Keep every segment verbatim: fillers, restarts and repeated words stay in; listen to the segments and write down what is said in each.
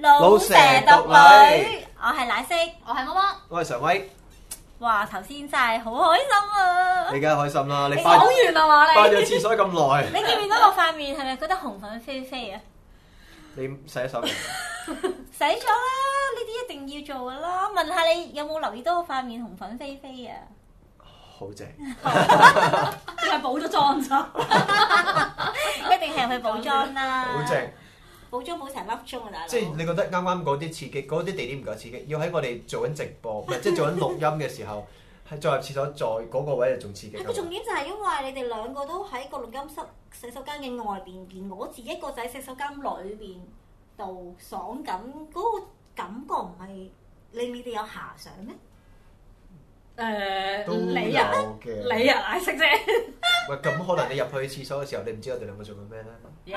老蛇獨女，我係奶昔， 我係乜乜， 我係常威。 哇！頭先真係好開心啊！ 你梗係開心啦！你講翻完啦嘛你？ 翻咗廁所咁耐， 你見唔見到我塊面係咪覺得紅粉飛飛啊？ 你洗咗手未？ 洗咗啦，呢啲一定要做噶啦。問下你有冇留意到我塊面紅粉飛飛啊？ 好正， 定係補咗妝咋？ 一定係去補妝啦。 好正。 補妝補成粒鐘啊，大佬！ 即係你覺得啱啱嗰啲刺激，嗰啲地點唔夠刺激，要喺我哋做緊直播，唔係即係做緊錄音嘅時候，係再入廁所，再嗰個位就仲刺激。 個重點就係因為你哋兩個都喺個錄音室洗手間嘅外邊，而我自己一個仔洗手間裏邊度爽緊，嗰、個感覺唔係令你哋有遐想咩？ 誒， 都你啊， 有嘅你啊，奶昔啫。 喂，咁可能你入去廁所嘅時候，你唔知我哋兩個做緊咩咧？ 耶！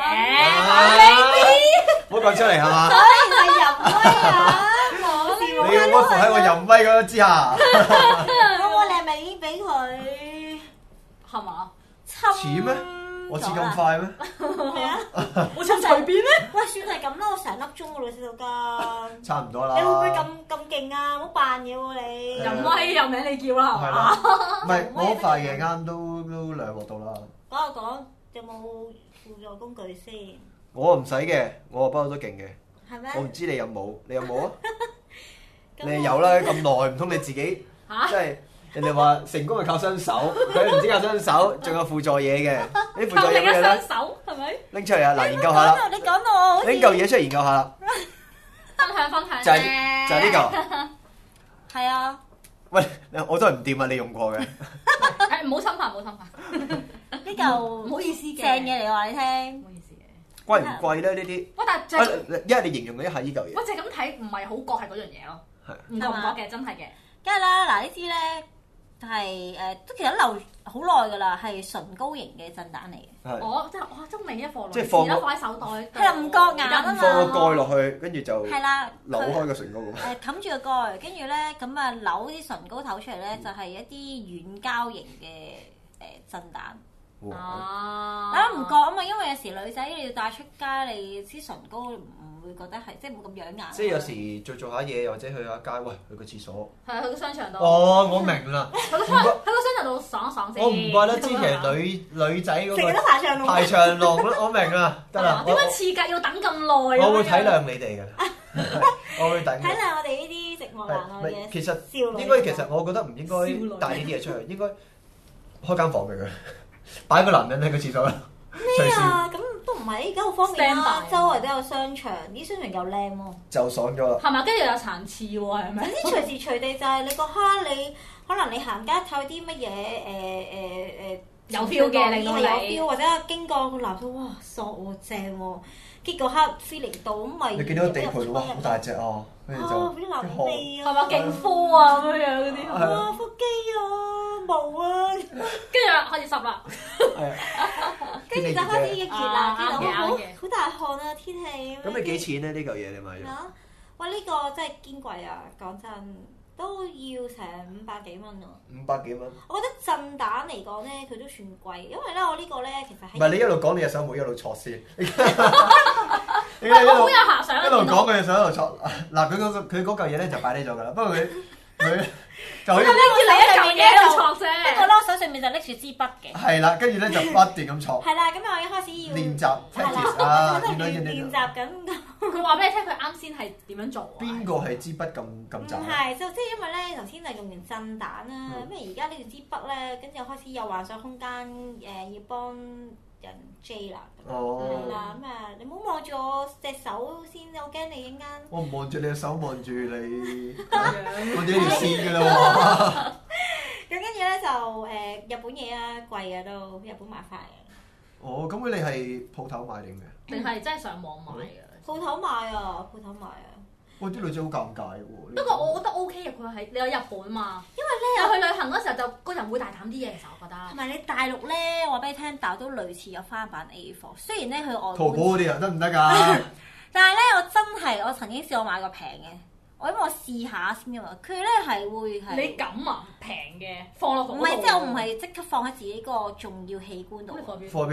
唔好講出嚟係嘛？ 係淫威啊！我你要屈服喺我淫威嗰之下。 咁我哋係咪已經俾佢係嘛？ 似咩？我似咁快咩？ 係啊！ 我咁隨便咩？ 喂，算係咁啦，我成粒鐘㗎啦，洗手間。 差唔多啦。 你會唔會咁咁勁啊？唔好扮嘢喎你。 淫威有名你叫啦，係係嘛？ 啦，唔係我嗰塊嘢啱都都兩鑊到啦。 講下講，有冇輔助工具先？ 我唔使嘅，我不嬲都勁嘅。 係咩？ 我唔知你有冇，你有冇啊？你有啦，咁耐唔通你自己嚇即係人哋話成功係靠雙手，佢唔止靠雙手，仲有輔助嘢嘅。啲輔助靠另一雙嘢咩咧？ 手係咪？ 拎出嚟啊！嗱，研究下啦， 你講到我好似拎嚿嘢出嚟研究下啦， 分享分享就係啫就係呢嚿。 係啊， 喂，我都係唔掂啊！你用過嘅， 誒，唔好侵犯，唔好侵犯。 呢嚿唔好意思嘅正嘢嚟話你聽唔。好意思嘅。 貴唔貴咧？呢啲喂，但係就係啊，因為你形容一下呢嚿嘢， 喂，就係咁睇，唔係好覺係嗰樣嘢咯。 係唔覺唔覺嘅，真係嘅。 梗係啦，嗱呢支咧係誒都其實留好耐㗎啦，係唇膏型嘅震蛋嚟嘅。 係我真係哇，真美一貨即係放個啦，放喺手袋。 係啦唔覺眼啊嘛放個蓋落去，跟住就係啦， 扭開個唇膏咁。 誒冚住個蓋，跟住咧咁啊扭啲唇膏頭出嚟咧，就係一啲軟膠型嘅誒震蛋。 哇！ 啊！ 啊唔覺啊嘛，因為有時女仔你要帶出街，你支唇膏唔會覺得係即係冇咁養眼。 即係有時做做下嘢，或者去下街，喂，去個廁所。 係去個商場度。 哦，我明啦。 去個商喺個商場度爽一爽先。 我唔怪得之其實女女仔嗰成日都個排長龍。 排長龍啦，我明啦，得啦。 點解刺格要等咁耐啊？ 我會體諒你哋嘅，我會等。 睇嚟我哋呢啲寂寞難耐嘅其實少女。 應該其實我覺得唔應該帶呢啲嘢出去，應該開間房俾佢，擺個男人喺個廁所啦。 咩啊？咁都唔係，而家好方便啦 Standby， 周圍都有商場，啲商場又靚喎。 就爽咗啦。 係咪？跟住又有殘次喎，係咪？ 總之隨時隨地就係你個蝦，你可能你行街睇啲乜嘢誒誒誒有 feel 嘅令到你有 feel，或者經過個男仔哇索喎正喎，結個黑 feeling 到咁咪你見到個地盤哇，好大隻啊，跟住就啊啲男味啊， 係咪勁科啊咁樣嗰啲？ 係哇腹肌啊毛啊， 跟住開始濕啦。 係啊。 跟住就開始熱啦， 啊見到好啱嘅啱嘅好大汗啊天氣。 咁你幾錢咧？呢嚿嘢你買咗？ 啊？喂呢個真係堅貴啊！講真都要成五百幾蚊喎。 五百幾蚊。 我覺得震蛋嚟講咧，佢都算貴，因為咧我呢個咧其實係唔係你一路講你隻手冇一路錯先。你一喂，我好路有遐想啊！ 一路見到講佢隻手一路錯。嗱，佢嗰個佢嗰嚿嘢咧就擺低咗㗎啦。不過佢佢就好似拎住你一嚿嘢喺度戳不過啫。 咧我手上面就拎住支筆嘅。 係啦，跟住咧就不斷咁錯。 係啦，咁我一開始要練習係 practice 啦， 啊， 我喺度見到見到練練習緊。 佢話俾你聽，佢啱先係點樣做啊？ 邊個係支筆咁咁唔渣？ 係，就即係因為咧頭先就用完震蛋啦， 嗯咁而家呢段支筆咧，跟住又開始有幻想空間，誒要幫人 J 啦。 哦係啦，咁啊你唔好望住我隻手先，我驚你一陣間。 我唔望住你隻手，望住你， 咁樣望住呢條線㗎啦喎。 咁跟住咧就誒日本嘢啊，貴啊都日本買翻嚟。 哦，咁佢你係鋪頭買定嘅？ 定係真係上網買㗎？ 鋪頭買啊，鋪頭買啊。 哇！啲女仔好尷尬喎。 不過我覺得 O K 嘅，佢係你有日本嘛，因為咧有去旅行嗰時候就個人會大膽啲嘅，其實我覺得。 同埋你大陸咧，話俾你聽，大陸都類似有翻版 A 貨，雖然咧佢外淘寶觀， 嗰啲啊，得唔得㗎？ 但係咧我真係我曾經試過買過平嘅，我因為我試下先㗎嘛，佢咧係會係你咁啊，平嘅放落嗰度唔係即係我唔係即刻放喺自己個重要器官度咁，你放邊？ 貨邊啊？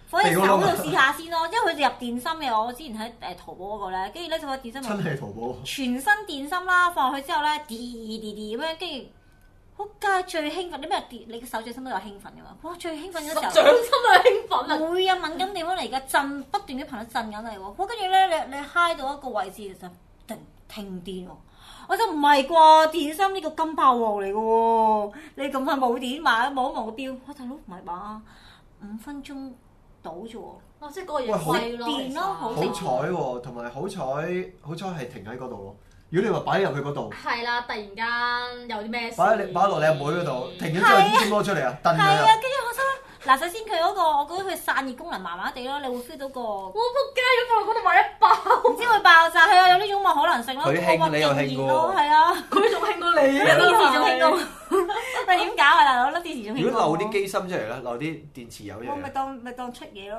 放喺手度試下先咯，因為佢哋入電芯嘅，我之前喺誒淘寶嗰個咧，跟住咧就個電芯真係淘寶。 全新電芯啦，放落去之後咧，滴滴滴咁樣，跟住好街最興奮，你咩跌？你嘅手掌心都有興奮㗎嘛？哇！最興奮嗰時候， 掌心都係興奮啊！ 會啊，敏感地方嚟㗎，震不斷嘅頻率震緊嚟喎。哇！跟住咧，你你嗨到一個位置就停停電喎。我就唔係啩，電芯呢個金霸王嚟嘅喎，你咁快冇電買，望一望個錶，我大佬唔係吧？五分鐘到啫喎。 哦，即係嗰個嘢貴咯， 電咯，好好彩喎，同埋好彩，好彩係停喺嗰度咯。如果你話擺入去嗰度， 係啦，突然間有啲咩事， 擺你擺落你阿妹嗰度，停咗之後點攞出嚟啊？燉佢係啊， 啊！ 跟住我心嗱，首先佢嗰個，我覺得佢散熱功能麻麻地咯，你會 feel 到個唔我仆街咁放落嗰度買一包， 知會爆炸，係啊，有呢種可能性咯。 佢興我你又興喎咯，係啊， 佢仲興過你粒電池仲興過，喂點搞啊大佬？粒電池仲興過。 如果漏啲機芯出嚟咧，漏啲電池油出我咪嚟， 當咪當出嘢咯。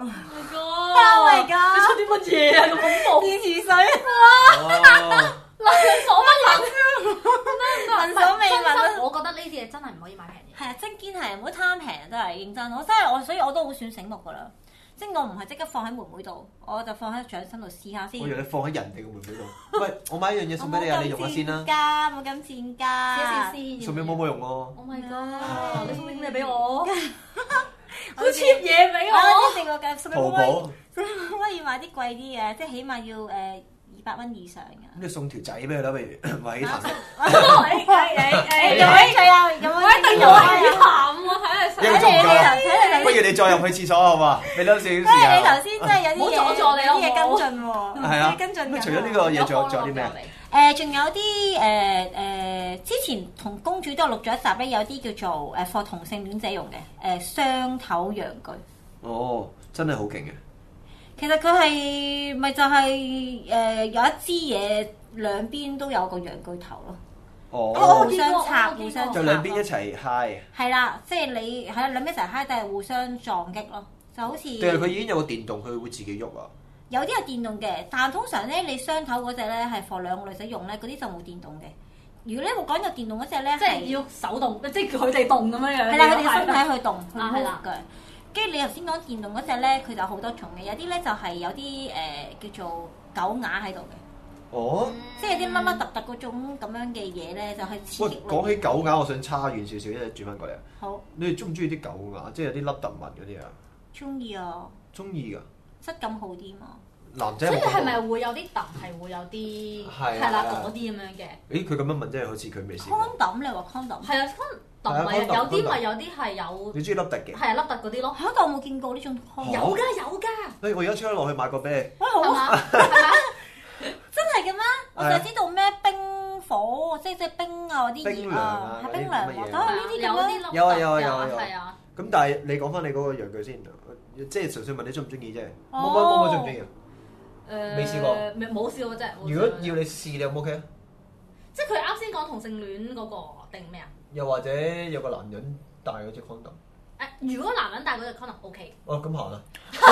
Oh my god！ 你出啲乜嘢啊？咁恐怖！ 電池水， 哦， 能所不能， 聞所未聞啊！ 我覺得呢啲嘢真係唔可以買平嘢。 係啊，真堅係唔好貪平，真係認真。我真係我，所以我都好算醒目噶啦。即係我唔係即刻放喺妹妹度，我就放喺掌心度試下先。 我以為你放喺人哋嘅妹妹度。喂，我買一樣嘢送俾你啊，你用下先啦。 加冇咁賤加， 試一試先。 送俾冇冇用喎。 Oh my god！你送啲咩俾我？好 cheap 嘢俾我我。 一定個價，送俾淘妹妹寶。 可以買啲貴啲嘅，即係起碼要誒二百蚊以上嘅。 咁你送條仔俾佢啦，不如話起壇。 誒誒誒有興趣啊？有冇？ 我一定要係鹹喎，睇下一個鐘夠。不如你再入去廁所好嘛？俾多少少時因為你頭間。 先真係有啲嘢， 唔好阻住你有啲嘢好唔好跟進喎。 係啊， 跟進緊。 咁除咗呢個嘢，仲有仲有啲咩？ 誒，仲有啲誒誒，之前同公主都有錄咗一集咧，有啲叫做誒 for 同性戀者用嘅誒雙頭陽具。 哦，真係好勁嘅。 其實佢係咪就係誒有一支嘢兩邊都有個陽具頭咯？ 哦， 互相插，互相插就兩邊一齊 high。 係啦，即係你係啦，兩邊一齊 high，但係互相撞擊咯，就好似。 定係佢已經有個電動，佢會自己喐啊？ 有啲係電動嘅，但係通常咧，你雙頭嗰只咧係 for 兩個女仔用咧，嗰啲就冇電動嘅。如果咧我講有電動嗰只咧， 即係要手動，即係佢哋動咁樣樣。 係啦，佢哋身體去動去啊係 move 啦嘅。跟住你頭先講電動嗰只咧，佢就好多種嘅，有啲咧就係有啲誒、呃、叫做狗牙喺度嘅， 哦， 即係有啲凹凹凸凸嗰種咁樣嘅嘢咧，就係刺喂激， 講起狗牙，我想叉遠少少，一陣轉翻過嚟啊！ 好你哋中唔中意啲狗牙？即係有啲凹凸紋嗰啲啊？ 中意啊， 中意㗎。 質感好啲嘛。 男仔所以有冇係咪會有啲凸係會有啲係係啦係嗰啲咁樣嘅？ 咦，佢咁樣問真係好似佢未試過。 condom 你話 condom 係啊，可能凸咪係啊有啲 condom， 咪有啲係有你中意凹凸嘅？ 係啊凹凸嗰啲咯。 嚇，但我冇見過呢種 condom。 有㗎有㗎， 誒，我而家出咗落去買個俾你。 喂，好係啊， 嘛係嘛？ 真係嘅咩？我就知道咩冰火，即係即係冰啊嗰啲熱啊，係冰涼喎。 冰涼啊嗰啲乜嘢睇下呢啲咁樣。 有啲凹有啊有啊有啊有啊係啊。 咁但係你講翻你嗰個陽具先，即係純粹問你中唔中意啫。 哦冇冇冇冇中唔中意啊？ 誒未試過未冇試過啫。冇試過如果要你試，你有冇 OK 啊？ 即係佢啱先講同性戀嗰個定咩啊？ 又或者有個男人戴嗰隻 condom。 誒，如果男人戴嗰隻 condom OK。 哦，咁行啦。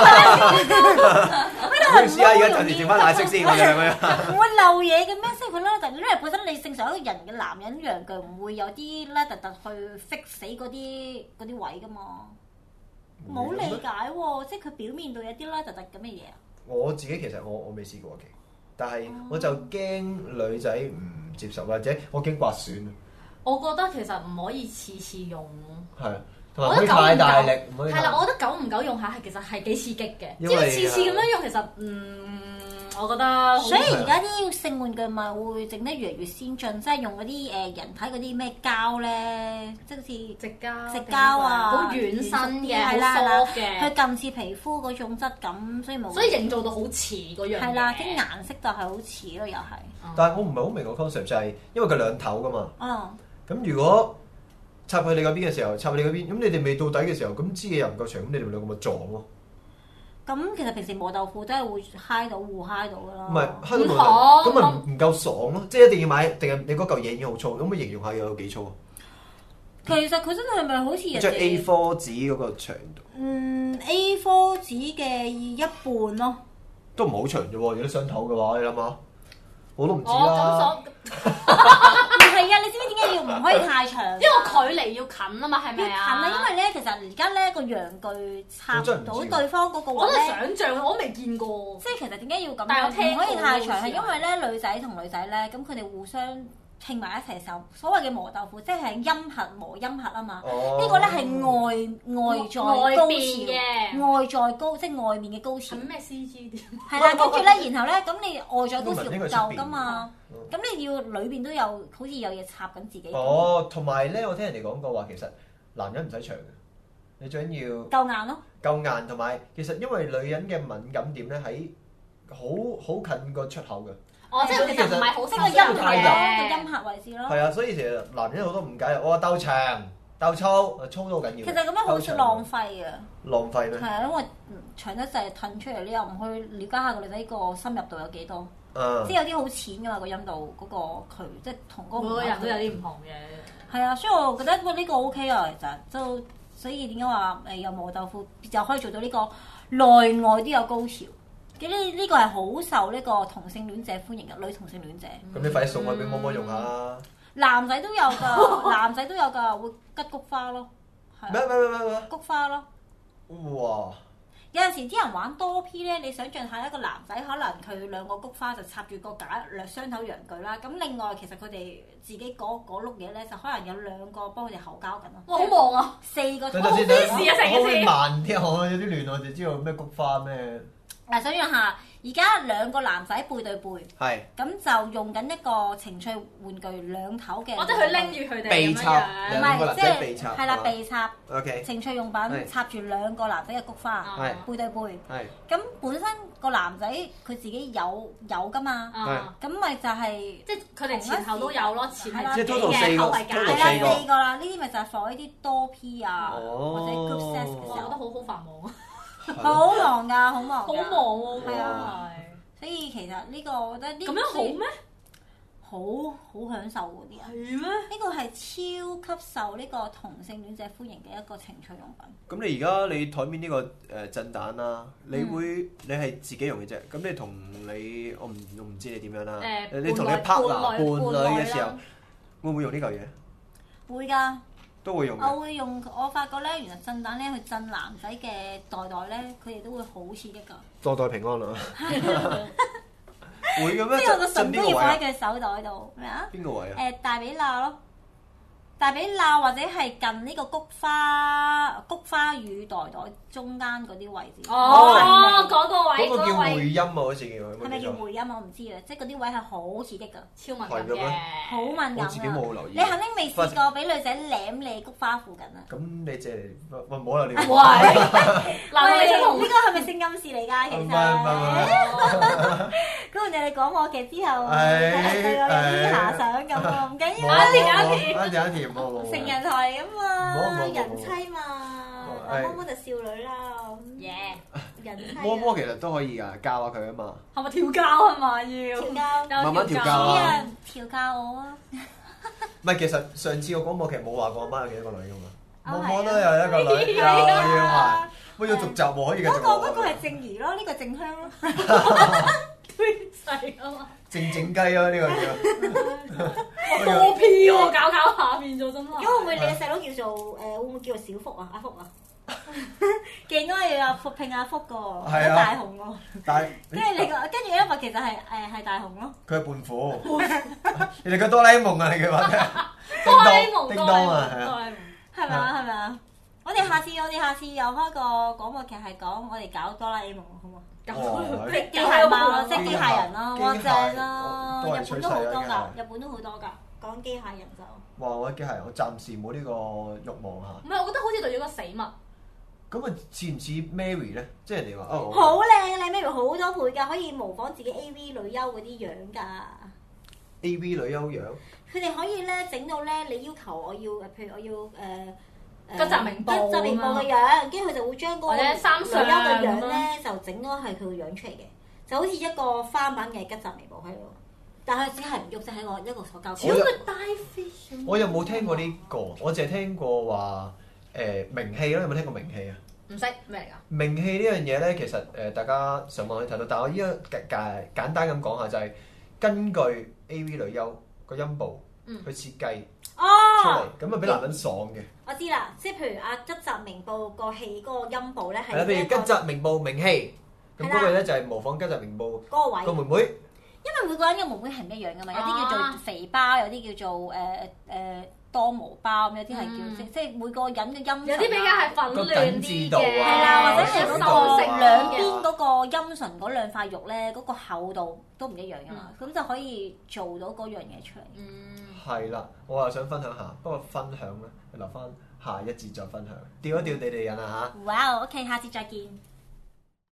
唔好意思啊，而家暫時剩翻奶色先，我哋兩個人。 唔會漏嘢嘅咩？即係佢咧，但因為本身你正常一個人嘅男人陽具唔會有啲咧突突去 fix 死嗰啲嗰啲位噶嘛。冇理解喎，即係佢表面度有啲咧突突咁嘅嘢啊。 我自己其實我我未試過嘅，但係我就驚女仔唔接受，或者我驚刮損啊。 我覺得其實唔可以次次用咯。 係，同埋唔可以太大力，唔可以太。 係啦，我覺得久唔久用下係其實係幾刺激嘅。 因為次次咁樣用其實嗯，我覺得。 所以而家啲性玩具咪會整得越嚟越先進，即係用嗰啲誒人體嗰啲咩膠咧，即係好似直膠、 直膠啊， 好軟身嘅，好係啦 soft 嘅， 佢近似皮膚嗰種質感，所以冇。 所以營造到好似嗰樣嘢。 係啦，啲顏色就係好似咯，又係。 但係我唔係好明個 concept 就係因為佢兩頭噶嘛。 嗯。 咁如果插去你嗰邊嘅時候，插去你嗰邊，咁你哋未到底嘅時候，咁支嘢又唔夠長，咁你哋兩個咪撞咯。 咁其實平時磨豆腐都係會揩到互揩到噶啦。 唔係揩到磨好豆，咁咪唔唔夠爽咯，即係一定要買，定係你嗰嚿嘢已經好粗，可唔可以形容下有幾粗啊？ 其實佢真係咪好似人即係 A 哋？ 四 紙嗰個長度。 嗯 A 四 紙嘅一半咯。 都唔係好長啫喎，如果雙頭嘅話，你諗下，我都唔知哦， 啦。 咁所唔係啊，你知唔知點解要唔可以太長？ 因為距離要近啊嘛，係要近咪啊？ 啊，因為咧其實而家咧個陽具插到對方嗰個我都係位咧， 想像，我都未見過。 即係其實點解要咁但係我樣？ 聽過唔可以太長係好似因為咧女仔同女仔咧，咁佢哋互相拼埋一齊手，所謂嘅磨豆腐，即係陰核磨陰核啊嘛。 哦呢個咧係外外在外高邊潮， 嘅外在高即係外面嘅高潮係。咩 C G 點？ 係啦，跟住咧，然後咧，咁你外在高潮唔應該係出夠邊噶嘛，咁你要裏邊都有好似有嘢插緊自己。 哦，同埋咧，我聽人哋講過話，其實男人唔使長嘅，你最緊要夠硬咯。 夠硬，同埋其實因為女人嘅敏感點咧喺好好近個出口嘅。 哦，即係其實唔係好即係個深陰核太咯， 入個陰核位置咯。 係啊，所以其實男人好多誤解，我話鬥長、鬥粗，粗都好緊要。 其實咁樣好似浪費啊。 浪費咩？ 係啊，因為長得滯褪出嚟，你又唔去了解下個女仔個深入度有幾多？ 嗯即係有啲好淺噶嘛個陰道嗰個渠，即係同嗰個每個人都有啲唔同嘅。 係啊，所以我覺得喂呢個 O K 啊，其實都所以點解話誒有磨豆腐就可以做到呢個內外都有高潮？嘅呢呢個係好受呢個同性戀者歡迎嘅女同性戀者。 咁你快啲送我俾摸摸用下啦！ 男仔都有㗎，男仔都有㗎，會吉菊花咯，係咩啊， 咩咩咩菊花咯。 哇！ 有陣時啲人玩多 P 咧，你想象下一個男仔可能佢兩個菊花就插住個架兩雙頭陽具啦，咁另外其實佢哋自己嗰嗰碌嘢咧就可能有兩個幫佢哋口交緊咯。 哇！好忙啊！ 四個等陣先， 頭等事啊成件事可唔可以慢啲？我有啲亂，我就知道咩菊花咩。 嗱，想象下，而家兩個男仔背對背， 係咁就用緊一個情趣玩具兩頭嘅， 或者佢拎住佢哋咁被插樣唔兩個男係即仔被插係係啦， 係嘛被插 OK， 情趣用品係插住兩個男仔嘅菊花， 係背對背。 係咁本身個男仔佢自己有有噶嘛， 啊！ 咁咪就係即係佢哋前後都有咯，前係即係自己 total 四個嘅後係假 total 係四啦個四個啦，呢啲咪就係放呢啲多 P 啊， 哦或者 group sex 嘅我覺得時候， 好好繁忙啊， 好忙㗎，好忙好㗎， 忙喎， 係啊係所以其實呢個我覺得呢咁樣好咩？ 好好享受嗰啲人。 係咩？ 呢個係超級受呢個同性戀者歡迎嘅一個情趣用品。 咁你而家你台面呢個誒震蛋啦，你會你係自己用嘅啫。咁你同你我唔我唔知你點樣啦。 誒你同你伴侶 partner 伴伴侶侶嘅時候啦， 會唔會用呢嚿嘢？ 會㗎， 都會用嘅。 我會用。我發覺咧，原來震蛋咧去震男仔嘅袋袋咧，佢哋都會好刺激㗎。 代代平安啊！會嘅咩？ 即係我個震邊個位唇都要放喺啊？ 佢手袋度咩啊？ 邊個位啊？ 誒大髀罅咯，大髀罅或者係近呢個菊花菊花與袋袋中間嗰啲位置。 哦，嗰個位嗰個叫嗰位回音啊，好似叫。 係咪叫回音？我唔知啊，即係嗰啲位係好刺激㗎， 超敏感係嘅咩嘅， 好敏感我自己啊！ 冇留意。 你肯定未試過俾女仔舐你菊花附近啊！ 咁你借嚟喂唔好啦，你。 喂，嗱我哋想同呢個係咪性暗示嚟㗎？其實唔係唔係唔係。 咁我哋你講我嘅之後， 係睇下佢有啲遐想咁喎，唔緊要冇啦， 冇冇一條一條冇冇冇。 成人台咁嘛冇冇冇，冇人妻嘛， 係摸摸就少女啦， 耶， 人妻啊摸摸其實都可以㗎，教下佢啊嘛。 係咪調教係嘛要？ 調教， 慢慢調教主啊人調教我啊！ 唔係，其實上次個廣播劇冇話過阿媽有幾多個女㗎嘛。 哦摸摸都有一個女，有係啊要係。喂，要續集喎，可以繼續嗰喎。 個嗰個係正義咯，呢個正香咯。 細啊嘛， 靜靜雞啊，呢個叫。 多 P 喎，搞搞下變咗真係。 咁會唔會你嘅細佬叫做誒？會唔會叫做小福啊？阿福啊？勁啊！要阿福拼阿福個， 係啊大雄喎。 但係跟住你個，跟住因為其實係誒係大雄咯。 佢係胖虎。你哋嘅哆啦 A 夢啊，你嘅話咩？ 哆啦 A 夢， 叮當啊，係啊。 哆啦 A 夢。 係咪啊？係咪啊？我哋下次我哋下次又開個廣播劇係講我哋搞哆啦 A 夢好嘛？ 哦即係機械貓咯，即係機械人咯，哇機械正咯！ 都係日本都好多趨勢㗎啊， 日本都好多㗎。講機械人就哇！我機械人，我暫時冇呢個慾望嚇。 唔係，我覺得好似對咗個死物。 咁啊，似唔似 Mary 咧？即係人哋話哦。 好靚，你 Mary 好多倍㗎，可以模仿自己 A V 女優嗰啲樣㗎。 A V 女優樣。 佢哋可以咧整到咧，你要求我要誒，譬如我要誒。 吉澤明步吉澤明步嘅樣，跟住佢就會將嗰個或者三女上優嘅樣咁咧，就整咗係佢個樣出嚟嘅，就好似一個翻版嘅吉澤明步喺度，但係佢只係唔喐，就喺個一個塑膠似個 die fish 我又冇聽過呢個，我淨係聽過話誒名氣啦，有冇聽過名氣啊？ 唔識咩嚟㗎？ 名氣呢樣嘢咧，其實誒大家上網可以睇到，但係我依家簡簡簡單咁講下，就係根據 A V 女優個陰部嗯去設計哦出嚟，咁啊俾男人爽嘅。 我知啦，即係譬如阿吉澤明步個戲嗰個音部咧係啦， 係譬如吉澤明步名氣，咁係啦嗰個咧就係模仿吉澤明步嗰個位個。妹妹。 因為每個人嘅妹妹係唔一樣噶嘛，有啲叫做肥包，有啲叫做誒誒多毛包，有啲係叫即即係每個人嘅音有啲比較係粉個嫩緊緻度啲嘅， 啊係啦，或者係嗰個收成兩邊嗰個陰唇嗰兩塊肉咧，嗰個厚度都唔一樣噶嘛，咁就可以做到嗰樣嘢出嚟。 嗯， 係啦，我又想分享下，不過分享咧留翻下一節再分享，吊一吊你哋人啊嚇。 哇！OK，下次再見。